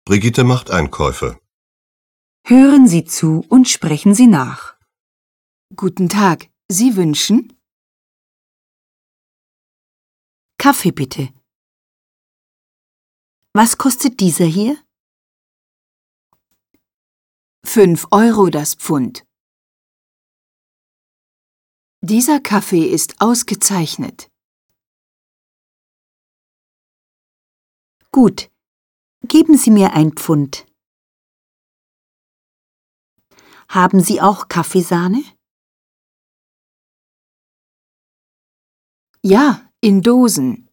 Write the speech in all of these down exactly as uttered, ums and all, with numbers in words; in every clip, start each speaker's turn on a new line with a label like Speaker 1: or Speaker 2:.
Speaker 1: Brigitte macht Einkäufe.
Speaker 2: Hören Sie zu und sprechen Sie nach.
Speaker 3: Guten Tag, Sie wünschen?
Speaker 2: Kaffee bitte. Was kostet dieser hier?
Speaker 3: Fünf Euro das Pfund. Dieser Kaffee ist ausgezeichnet.
Speaker 2: Gut. Geben Sie mir ein Pfund. Haben Sie auch Kaffeesahne?
Speaker 3: Ja, in Dosen.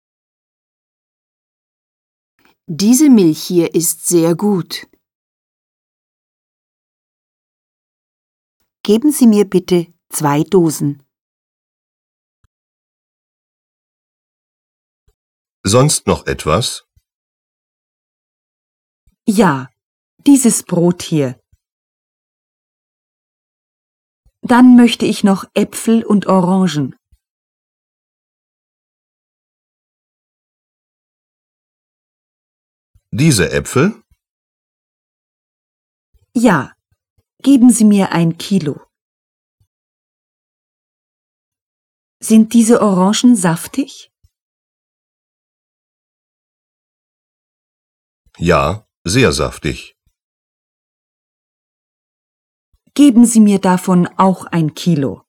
Speaker 3: Diese Milch hier ist sehr gut.
Speaker 2: Geben Sie mir bitte zwei Dosen.
Speaker 1: Sonst noch etwas?
Speaker 2: Ja, dieses Brot hier. Dann möchte ich noch Äpfel und Orangen.
Speaker 1: Diese Äpfel?
Speaker 2: Ja, geben Sie mir ein Kilo. Sind diese Orangen saftig?
Speaker 1: Ja, sehr saftig.
Speaker 2: Geben Sie mir davon auch ein Kilo.